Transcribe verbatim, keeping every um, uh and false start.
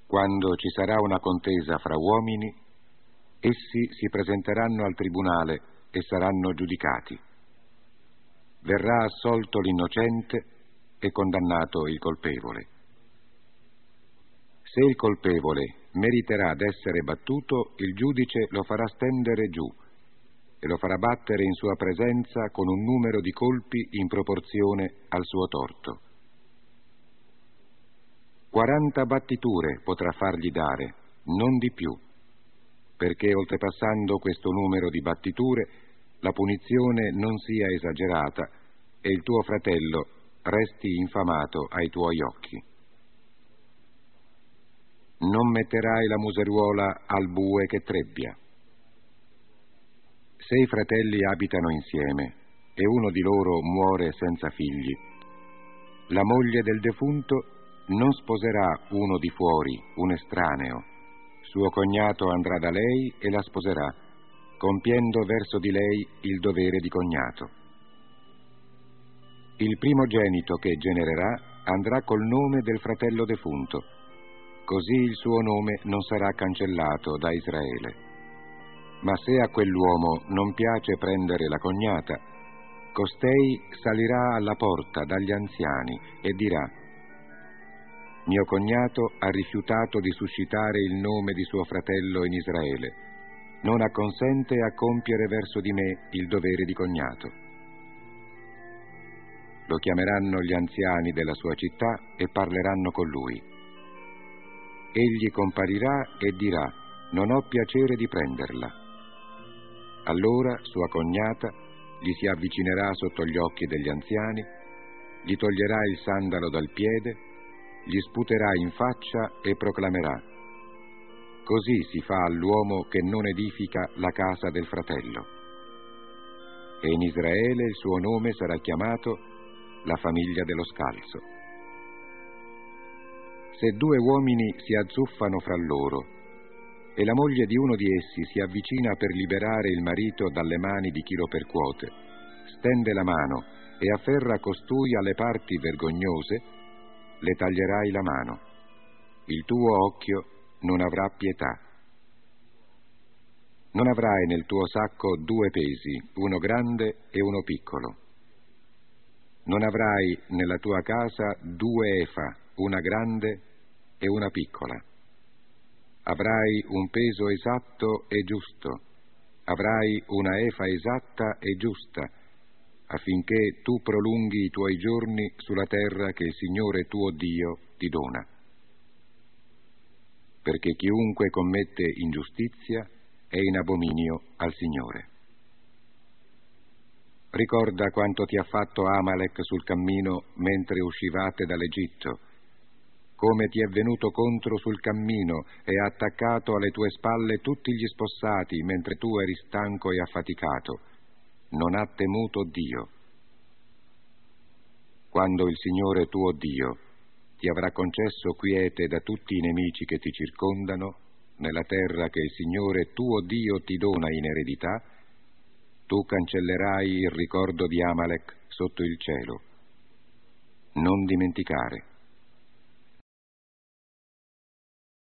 Quando ci sarà una contesa fra uomini, essi si presenteranno al tribunale e saranno giudicati. Verrà assolto l'innocente e condannato il colpevole. Se il colpevole meriterà d'essere battuto, il giudice lo farà stendere giù e lo farà battere in sua presenza con un numero di colpi in proporzione al suo torto. Quaranta battiture potrà fargli dare, non di più, perché oltrepassando questo numero di battiture la punizione non sia esagerata e il tuo fratello resti infamato ai tuoi occhi. Non metterai la museruola al bue che trebbia. Se i fratelli abitano insieme e uno di loro muore senza figli, la moglie del defunto non sposerà uno di fuori, un estraneo. Suo cognato andrà da lei e la sposerà, compiendo verso di lei il dovere di cognato. Il primogenito che genererà andrà col nome del fratello defunto, così il suo nome non sarà cancellato da Israele. Ma se a quell'uomo non piace prendere la cognata, costei salirà alla porta dagli anziani e dirà: mio cognato ha rifiutato di suscitare il nome di suo fratello in Israele, non acconsente a compiere verso di me il dovere di cognato. Lo chiameranno gli anziani della sua città e parleranno con lui. Egli comparirà e dirà: non ho piacere di prenderla. Allora sua cognata gli si avvicinerà sotto gli occhi degli anziani, gli toglierà il sandalo dal piede, gli sputerà in faccia e proclamerà: così si fa all'uomo che non edifica la casa del fratello. E in Israele il suo nome sarà chiamato la famiglia dello scalzo. Se due uomini si azzuffano fra loro e la moglie di uno di essi si avvicina per liberare il marito dalle mani di chi lo percuote, stende la mano e afferra costui alle parti vergognose, le taglierai la mano. Il tuo occhio non avrà pietà. Non avrai nel tuo sacco due pesi, uno grande e uno piccolo. Non avrai nella tua casa due efa, una grande e una piccola. Avrai un peso esatto e giusto, avrai una efa esatta e giusta, affinché tu prolunghi i tuoi giorni sulla terra che il Signore tuo Dio ti dona. Perché chiunque commette ingiustizia è in abominio al Signore. Ricorda quanto ti ha fatto Amalek sul cammino mentre uscivate dall'Egitto, come ti è venuto contro sul cammino e ha attaccato alle tue spalle tutti gli spossati mentre tu eri stanco e affaticato. Non ha temuto Dio. Quando il Signore tuo Dio ti avrà concesso quiete da tutti i nemici che ti circondano, nella terra che il Signore tuo Dio ti dona in eredità, tu cancellerai il ricordo di Amalek sotto il cielo. Non dimenticare.